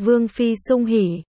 Vương Phi sung hỉ,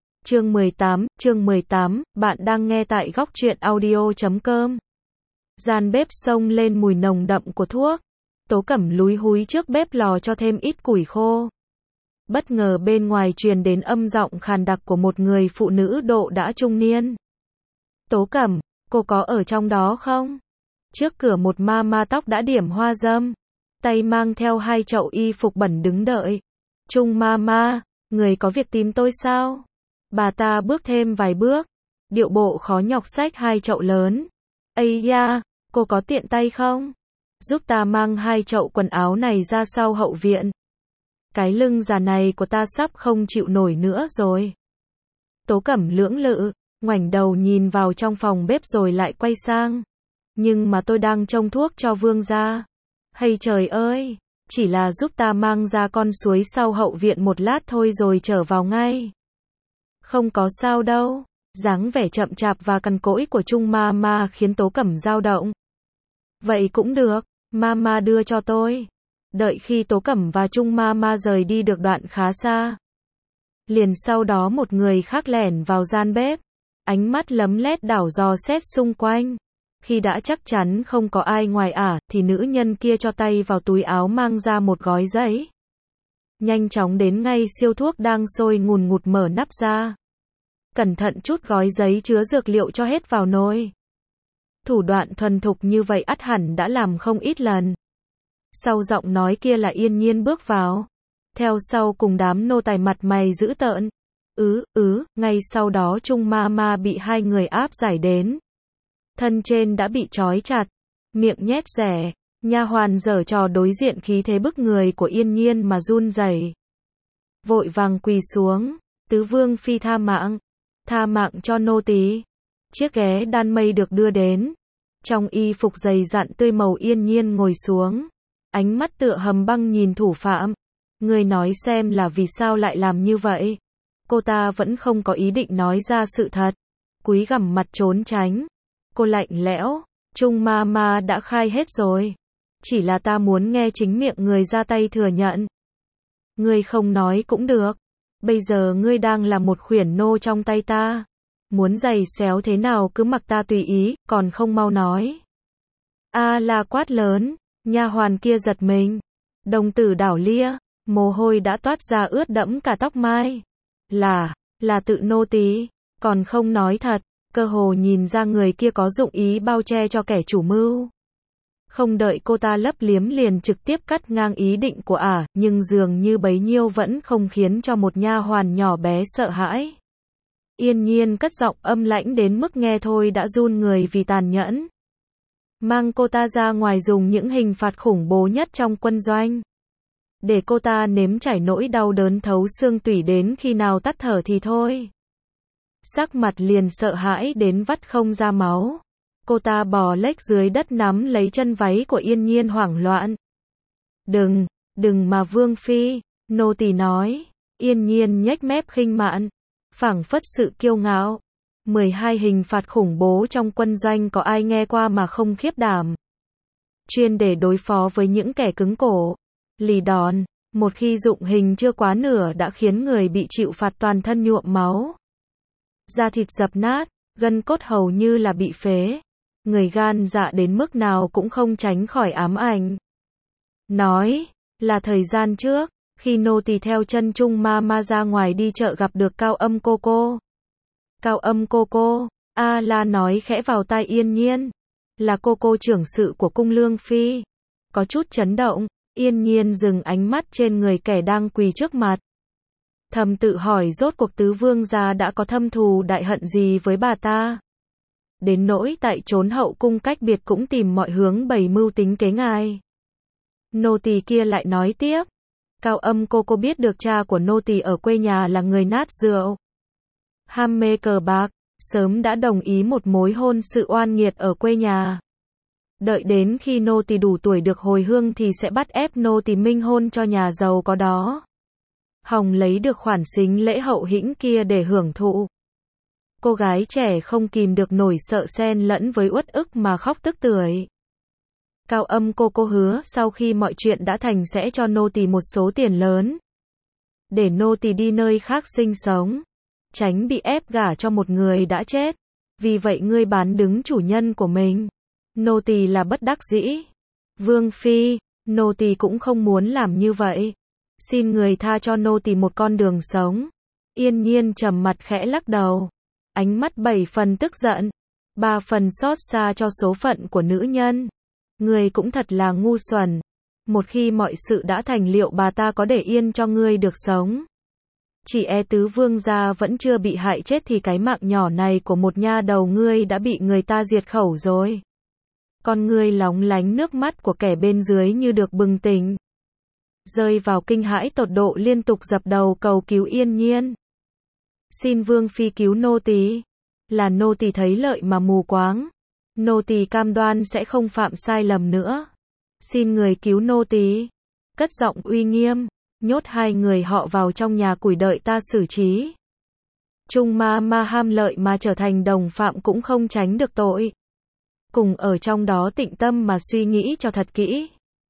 chương 18, bạn đang nghe tại góc truyện audio.com. Gian bếp xông lên mùi nồng đậm của thuốc. Tố Cẩm lúi húi trước bếp lò cho thêm ít củi khô. Bất ngờ bên ngoài truyền đến âm giọng khàn đặc của một người phụ nữ độ đã trung niên. Tố Cẩm, cô có ở trong đó không? Trước cửa một ma tóc đã điểm hoa dâm, tay mang theo 2 chậu y phục bẩn đứng đợi. Trung ma, người có việc tìm tôi sao? Bà ta bước thêm vài bước, điệu bộ khó nhọc xách 2 chậu lớn. Ây da, cô có tiện tay không? Giúp ta mang 2 chậu quần áo này ra sau hậu viện. Cái lưng già này của ta sắp không chịu nổi nữa rồi. Tố Cẩm lưỡng lự, ngoảnh đầu nhìn vào trong phòng bếp rồi lại quay sang. Nhưng mà tôi đang trông thuốc cho Vương gia. Hay trời ơi, chỉ là giúp ta mang ra con suối sau hậu viện một lát thôi rồi trở vào ngay. Không có sao đâu. Dáng vẻ chậm chạp và cằn cỗi của Trung ma khiến Tố Cẩm dao động. Vậy cũng được, ma đưa cho tôi. Đợi khi Tố Cẩm và Trung ma rời đi được đoạn khá xa, liền sau đó một người khác lẻn vào gian bếp, ánh mắt lấm lét đảo dò xét xung quanh. Khi đã chắc chắn không có ai ngoài thì nữ nhân kia cho tay vào túi áo mang ra một gói giấy. Nhanh chóng đến ngay siêu thuốc đang sôi ngùn ngụt mở nắp ra. Cẩn thận chút gói giấy chứa dược liệu cho hết vào nồi. Thủ đoạn thuần thục như vậy ắt hẳn đã làm không ít lần. Sau giọng nói kia là Yên Nhiên bước vào. Theo sau cùng đám nô tài mặt mày dữ tợn. Ngay sau đó Trung ma bị 2 người áp giải đến. Thân trên đã bị trói chặt, miệng nhét rẻ, nha hoàn giở trò đối diện khí thế bức người của Yên Nhiên mà run rẩy. Vội vàng quỳ xuống, tứ vương phi tha mạng cho nô tỳ. Chiếc ghế đan mây được đưa đến. Trong y phục dày dặn tươi màu Yên Nhiên ngồi xuống, ánh mắt tựa hầm băng nhìn thủ phạm. Người nói xem là vì sao lại làm như vậy. Cô ta vẫn không có ý định nói ra sự thật, cúi gằm mặt trốn tránh. Cô lạnh lẽo, Trung ma đã khai hết rồi. Chỉ là ta muốn nghe chính miệng người ra tay thừa nhận. Ngươi không nói cũng được. Bây giờ ngươi đang là một khuyển nô trong tay ta. Muốn giày xéo thế nào cứ mặc ta tùy ý, còn không mau nói. La quát lớn, nha hoàn kia giật mình. Đồng tử đảo lia, mồ hôi đã toát ra ướt đẫm cả tóc mai. Là tự nô tỳ, còn không nói thật. Cơ hồ nhìn ra người kia có dụng ý bao che cho kẻ chủ mưu. Không đợi cô ta lấp liếm liền trực tiếp cắt ngang ý định của nhưng dường như bấy nhiêu vẫn không khiến cho một nha hoàn nhỏ bé sợ hãi. Yên Nhiên cất giọng âm lãnh đến mức nghe thôi đã run người vì tàn nhẫn. Mang cô ta ra ngoài dùng những hình phạt khủng bố nhất trong quân doanh. Để cô ta nếm trải nỗi đau đớn thấu xương tủy đến khi nào tắt thở thì thôi. Sắc mặt liền sợ hãi đến vắt không ra máu. Cô ta bò lếch dưới đất nắm lấy chân váy của Yên Nhiên hoảng loạn. Đừng mà Vương Phi, nô tỳ nói. Yên Nhiên nhếch mép khinh mạn, phảng phất sự kiêu ngạo. 12 hình phạt khủng bố trong quân doanh có ai nghe qua mà không khiếp đảm. Chuyên để đối phó với những kẻ cứng cổ, lì đòn, một khi dụng hình chưa quá nửa đã khiến người bị chịu phạt toàn thân nhuộm máu. Da thịt dập nát, gân cốt hầu như là bị phế. Người gan dạ đến mức nào cũng không tránh khỏi ám ảnh. Nói, là thời gian trước, khi nô tỳ theo chân Trung ma ra ngoài đi chợ gặp được Cao Âm cô cô. Cao Âm cô cô, La nói khẽ vào tai Yên Nhiên. Là cô cô trưởng sự của cung Lương Phi. Có chút chấn động, Yên Nhiên dừng ánh mắt trên người kẻ đang quỳ trước mặt. Thầm tự hỏi rốt cuộc tứ vương gia đã có thâm thù đại hận gì với bà ta. Đến nỗi tại trốn hậu cung cách biệt cũng tìm mọi hướng bày mưu tính kế ngài. Nô tỳ kia lại nói tiếp. Cao Âm cô biết được cha của nô tỳ ở quê nhà là người nát rượu, ham mê cờ bạc, sớm đã đồng ý một mối hôn sự oan nghiệt ở quê nhà. Đợi đến khi nô tỳ đủ tuổi được hồi hương thì sẽ bắt ép nô tỳ minh hôn cho nhà giàu có đó. Hòng lấy được khoản sính lễ hậu hĩnh kia để hưởng thụ. Cô gái trẻ không kìm được nổi sợ xen lẫn với uất ức mà khóc tức tưởi. Cao Âm cô hứa sau khi mọi chuyện đã thành sẽ cho nô tỳ một số tiền lớn. để nô tỳ đi nơi khác sinh sống, tránh bị ép gả cho một người đã chết. Vì vậy ngươi bán đứng chủ nhân của mình. Nô tỳ là bất đắc dĩ. Vương phi, nô tỳ cũng không muốn làm như vậy. Xin người tha cho nô tỳ một con đường sống. Yên Nhiên trầm mặt khẽ lắc đầu. Ánh mắt 7 phần tức giận, 3 phần xót xa cho số phận của nữ nhân. Ngươi cũng thật là ngu xuẩn. Một khi mọi sự đã thành, liệu bà ta có để yên cho ngươi được sống? Chỉ e tứ vương gia vẫn chưa bị hại chết thì cái mạng nhỏ này của một nha đầu ngươi đã bị người ta diệt khẩu rồi. Con ngươi lóng lánh nước mắt của kẻ bên dưới như được bừng tỉnh. Rơi vào kinh hãi tột độ, liên tục dập đầu cầu cứu Yên Nhiên. Xin vương phi cứu nô tỳ. Là nô tỳ thấy lợi mà mù quáng. Nô tỳ cam đoan sẽ không phạm sai lầm nữa. Xin người cứu nô tỳ. Cất giọng uy nghiêm, nhốt 2 người họ vào trong nhà củi đợi ta xử trí. Trung ma ham lợi mà trở thành đồng phạm cũng không tránh được tội. Cùng ở trong đó tĩnh tâm mà suy nghĩ cho thật kỹ.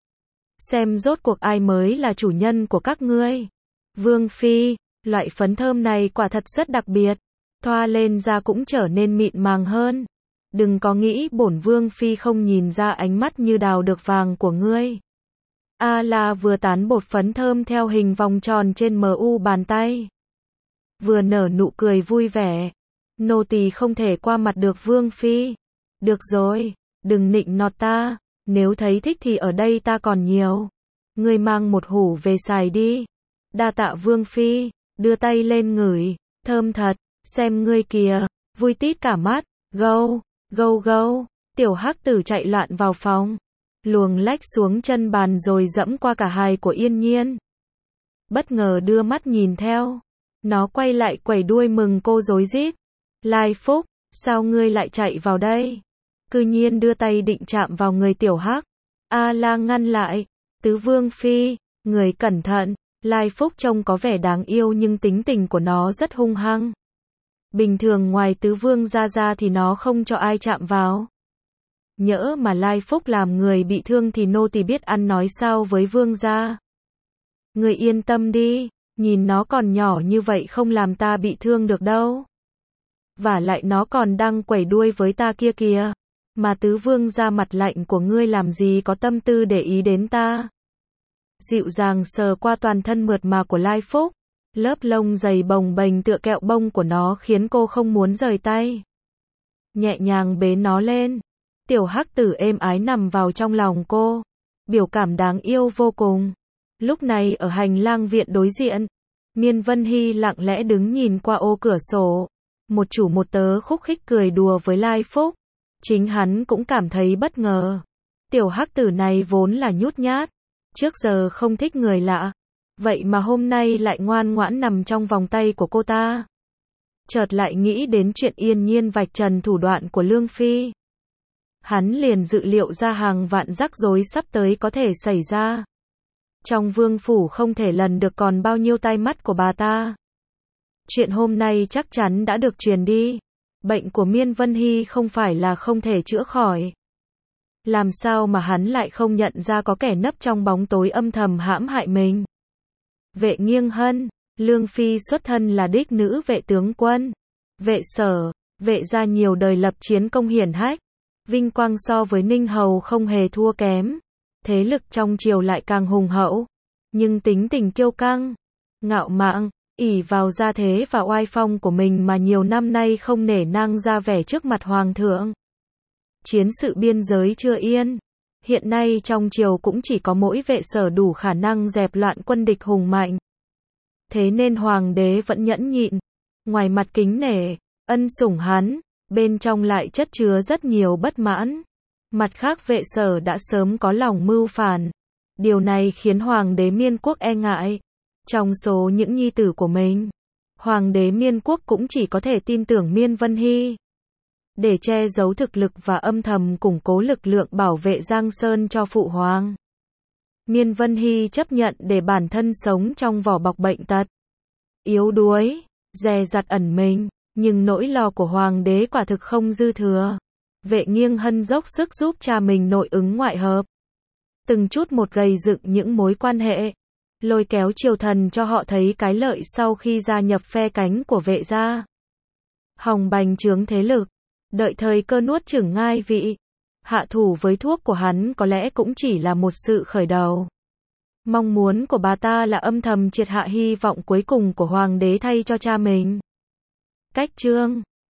Xem rốt cuộc ai mới là chủ nhân của các ngươi. Vương phi, loại phấn thơm này quả thật rất đặc biệt. Thoa lên da cũng trở nên mịn màng hơn. Đừng có nghĩ bổn vương phi không nhìn ra ánh mắt như đào được vàng của ngươi. A La vừa tán bột phấn thơm theo hình vòng tròn trên mu bàn tay, vừa nở nụ cười vui vẻ. Nô tỳ không thể qua mặt được vương phi. Được rồi, đừng nịnh nọt ta. Nếu thấy thích thì ở đây ta còn nhiều. Ngươi mang một hũ về xài đi. Đa tạ vương phi. Đưa tay lên ngửi. Thơm thật. Xem ngươi kìa. Vui tít cả mắt. Gâu, gâu gâu. Tiểu hắc tử chạy loạn vào phòng, luồng lách xuống chân bàn rồi dẫm qua cả hài của Yên Nhiên. Bất ngờ đưa mắt nhìn theo. Nó quay lại quẩy đuôi mừng cô rối rít. Lai Phúc, sao ngươi lại chạy vào đây? Cư nhiên đưa tay định chạm vào người tiểu hắc. A La ngăn lại. Tứ vương phi, người cẩn thận. Lai Phúc trông có vẻ đáng yêu nhưng tính tình của nó rất hung hăng. Bình thường ngoài tứ vương ra thì nó không cho ai chạm vào. Nhỡ mà Lai Phúc làm người bị thương thì nô tỳ biết ăn nói sao với vương gia. Người yên tâm đi, nhìn nó còn nhỏ như vậy không làm ta bị thương được đâu. Vả lại nó còn đang quẩy đuôi với ta kia kìa. Mà tứ vương gia mặt lạnh của ngươi làm gì có tâm tư để ý đến ta. Dịu dàng sờ qua toàn thân mượt mà của Lai Phúc. Lớp lông dày bồng bềnh tựa kẹo bông của nó khiến cô không muốn rời tay. Nhẹ nhàng bế nó lên. Tiểu hắc tử êm ái nằm vào trong lòng cô. Biểu cảm đáng yêu vô cùng. Lúc này ở hành lang viện đối diện, Miên Vân Hy lặng lẽ đứng nhìn qua ô cửa sổ. Một chủ một tớ khúc khích cười đùa với Lai Phúc. Chính hắn cũng cảm thấy bất ngờ. Tiểu hắc tử này vốn là nhút nhát, trước giờ không thích người lạ. Vậy mà hôm nay lại ngoan ngoãn nằm trong vòng tay của cô ta. Chợt lại nghĩ đến chuyện Yên Nhiên vạch trần thủ đoạn của Lương Phi. Hắn liền dự liệu ra hàng vạn rắc rối sắp tới có thể xảy ra. Trong vương phủ không thể lần được còn bao nhiêu tai mắt của bà ta. Chuyện hôm nay chắc chắn đã được truyền đi. Bệnh của Miên Vân Hy không phải là không thể chữa khỏi. Làm sao mà hắn lại không nhận ra có kẻ nấp trong bóng tối âm thầm hãm hại mình. Vệ Nghiêng Hân, Lương Phi xuất thân là đích nữ vệ tướng quân. Vệ Sở, vệ gia nhiều đời lập chiến công hiển hách. Vinh quang so với Ninh Hầu không hề thua kém. Thế lực trong triều lại càng hùng hậu. Nhưng tính tình kiêu căng, ngạo mạn, ỷ vào gia thế và oai phong của mình mà nhiều năm nay không nể nang ra vẻ trước mặt hoàng thượng. Chiến sự biên giới chưa yên. Hiện nay trong triều cũng chỉ có mỗi Vệ Sở đủ khả năng dẹp loạn quân địch hùng mạnh. Thế nên hoàng đế vẫn nhẫn nhịn. Ngoài mặt kính nể, ân sủng hắn, bên trong lại chất chứa rất nhiều bất mãn. Mặt khác Vệ Sở đã sớm có lòng mưu phản. Điều này khiến hoàng đế Miên Quốc e ngại. Trong số những nhi tử của mình, hoàng đế Miên Quốc cũng chỉ có thể tin tưởng Miên Vân Hy. Để che giấu thực lực và âm thầm củng cố lực lượng bảo vệ Giang Sơn cho phụ hoàng. Miên Vân Hy chấp nhận để bản thân sống trong vỏ bọc bệnh tật, yếu đuối, dè dặt ẩn mình, nhưng nỗi lo của hoàng đế quả thực không dư thừa. Vệ Nghiêng Hân dốc sức giúp cha mình nội ứng ngoại hợp, từng chút một gầy dựng những mối quan hệ. lôi kéo triều thần cho họ thấy cái lợi sau khi gia nhập phe cánh của Vệ gia. Hòng bành trướng thế lực, đợi thời cơ nuốt chửng ngai vị. Hạ thủ với thuốc của hắn có lẽ cũng chỉ là một sự khởi đầu. Mong muốn của bà ta là âm thầm triệt hạ hy vọng cuối cùng của hoàng đế thay cho cha mình. Cách chương